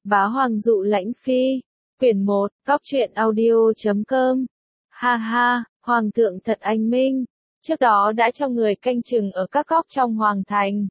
Bá Hoàng dụ lãnh phi. Quyển 1, Cóc truyện audio.com. Ha ha, Hoàng thượng thật anh minh. Trước đó đã cho người canh chừng ở các góc trong Hoàng thành.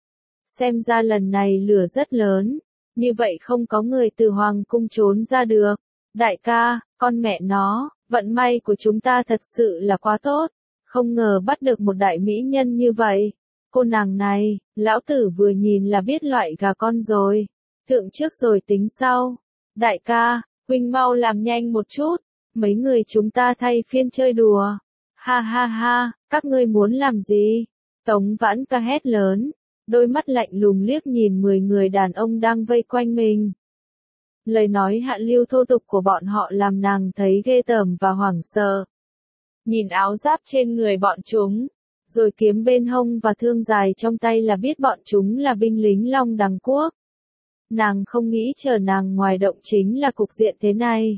Xem ra lần này lửa rất lớn. Như vậy không có người từ Hoàng cung trốn ra được. Đại ca, con mẹ nó, vận may của chúng ta thật sự là quá tốt. Không ngờ bắt được một đại mỹ nhân như vậy. Cô nàng này, lão tử vừa nhìn là biết loại gà con rồi. Thượng trước rồi tính sau. Đại ca, huynh mau làm nhanh một chút. Mấy người chúng ta thay phiên chơi đùa. Ha ha ha, các ngươi muốn làm gì? Tống Vãn Ca hét lớn. Đôi mắt lạnh lùng liếc nhìn 10 người đàn ông đang vây quanh mình. Lời nói hạ lưu thô tục của bọn họ làm nàng thấy ghê tởm và hoảng sợ. Nhìn áo giáp trên người bọn chúng, rồi kiếm bên hông và thương dài trong tay là biết bọn chúng là binh lính Long Đằng Quốc. Nàng không nghĩ chờ nàng ngoài động chính là cục diện thế này.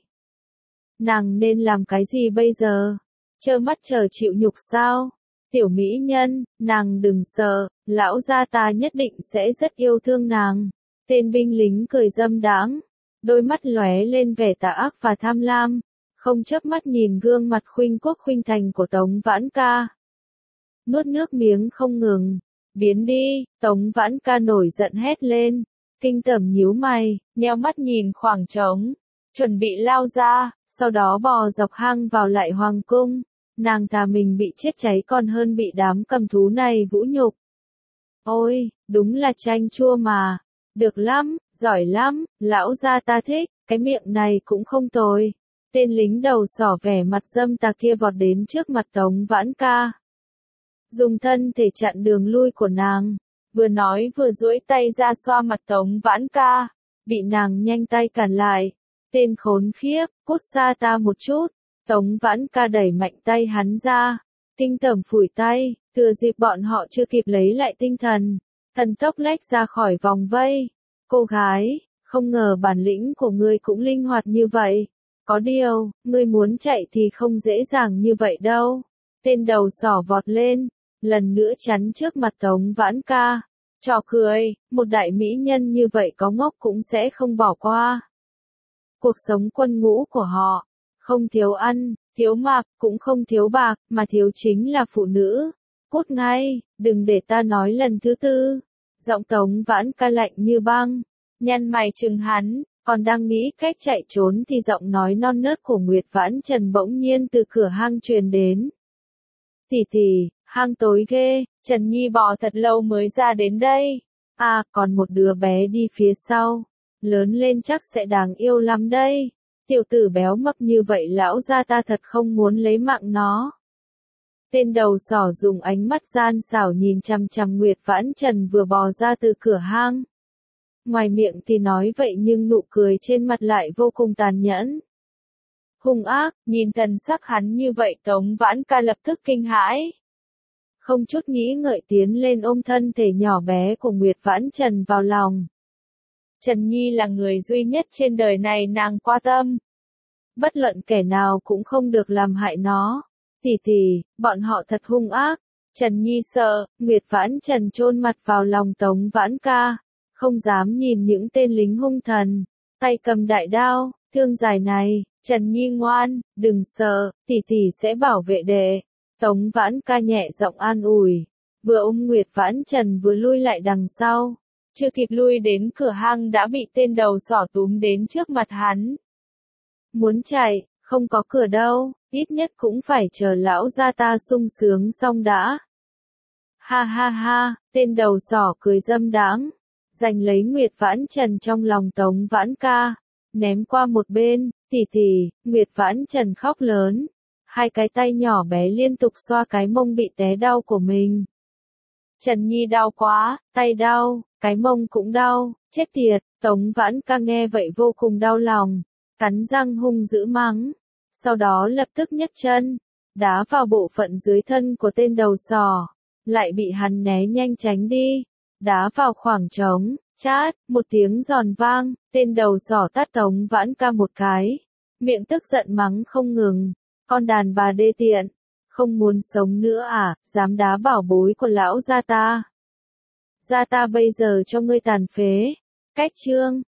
Nàng nên làm cái gì bây giờ? Trơ mắt chờ chịu nhục sao? Tiểu mỹ nhân, nàng đừng sợ, lão gia ta nhất định sẽ rất yêu thương nàng. Tên binh lính cười dâm đãng, đôi mắt lóe lên vẻ tà ác và tham lam, không chớp mắt nhìn gương mặt khuynh quốc khuynh thành của Tống Vãn Ca. Nuốt nước miếng không ngừng. Biến đi, Tống Vãn Ca nổi giận hét lên. Kinh Tởm nhíu mày, nheo mắt nhìn khoảng trống, chuẩn bị lao ra, sau đó bò dọc hang vào lại hoàng cung. Nàng thà mình bị chết cháy còn hơn bị đám cầm thú này vũ nhục. Ôi, đúng là chanh chua mà. Được lắm, giỏi lắm, lão gia ta thích, cái miệng này cũng không tồi. Tên lính đầu sỏ vẻ mặt dâm tà kia vọt đến trước mặt Tống Vãn Ca. Dùng thân thể chặn đường lui của nàng. Vừa nói vừa duỗi tay ra xoa mặt Tống Vãn Ca. Bị nàng nhanh tay cản lại. Tên khốn khiếp, cút xa ta một chút. Tống Vãn Ca đẩy mạnh tay hắn ra. Kinh Tởm phủi tay, thừa dịp bọn họ chưa kịp lấy lại tinh thần. Thần tốc lách ra khỏi vòng vây. Cô gái, không ngờ bản lĩnh của ngươi cũng linh hoạt như vậy. Có điều, ngươi muốn chạy thì không dễ dàng như vậy đâu. Tên đầu sỏ vọt lên, lần nữa chắn trước mặt Tống Vãn Ca. Trò cười, một đại mỹ nhân như vậy có ngốc cũng sẽ không bỏ qua. Cuộc sống quân ngũ của họ, không thiếu ăn, thiếu mặc, cũng không thiếu bạc, mà thiếu chính là phụ nữ. Cút ngay, đừng để ta nói lần thứ tư. Giọng Tống Vãn Ca lạnh như băng, nhăn mày chừng hắn, còn đang nghĩ cách chạy trốn thì giọng nói non nớt của Nguyệt Vãn Trần bỗng nhiên từ cửa hang truyền đến. Tỷ tỷ, hang tối ghê, Trần Nhi bò thật lâu mới ra đến đây. À, còn một đứa bé đi phía sau, lớn lên chắc sẽ đáng yêu lắm đây. Tiểu tử béo mập như vậy lão gia ta thật không muốn lấy mạng nó. Tên đầu sỏ dùng ánh mắt gian xảo nhìn chằm chằm Nguyệt Vãn Trần vừa bò ra từ cửa hang. Ngoài miệng thì nói vậy nhưng nụ cười trên mặt lại vô cùng tàn nhẫn. Hung ác, nhìn thần sắc hắn như vậy Tống Vãn Ca lập tức kinh hãi. Không chút nghĩ ngợi tiến lên ôm thân thể nhỏ bé của Nguyệt Vãn Trần vào lòng. Trần Nhi là người duy nhất trên đời này nàng quan tâm. Bất luận kẻ nào cũng không được làm hại nó. Tỷ tỷ, bọn họ thật hung ác. Trần Nhi sợ, Nguyệt Vãn Trần chôn mặt vào lòng Tống Vãn Ca. Không dám nhìn những tên lính hung thần. Tay cầm đại đao, thương dài này. Trần Nhi ngoan, đừng sợ, tỷ tỷ sẽ bảo vệ đệ. Tống Vãn Ca nhẹ giọng an ủi. Vừa ôm Nguyệt Vãn Trần vừa lui lại đằng sau. Chưa kịp lui đến cửa hang đã bị tên đầu sỏ túm đến trước mặt hắn. Muốn chạy, không có cửa đâu, ít nhất cũng phải chờ lão gia ta sung sướng xong đã. Ha ha ha, tên đầu sỏ cười dâm đãng, giành lấy Nguyệt Vãn Trần trong lòng Tống Vãn Ca, ném qua một bên. Tỷ tỷ, Nguyệt Vãn Trần khóc lớn, hai cái tay nhỏ bé liên tục xoa cái mông bị té đau của mình. Trần Nhi đau quá, tay đau, cái mông cũng đau, chết tiệt. Tống Vãn Ca nghe vậy vô cùng đau lòng, cắn răng hung dữ mắng, sau đó lập tức nhấc chân, đá vào bộ phận dưới thân của tên đầu sỏ, lại bị hắn né nhanh tránh đi, đá vào khoảng trống, chát, một tiếng giòn vang, tên đầu sỏ tát Tống Vãn Ca một cái, miệng tức giận mắng không ngừng, con đàn bà đê tiện, không muốn sống nữa à, dám đá bảo bối của lão gia ta. Gia ta bây giờ cho ngươi tàn phế. Cách chương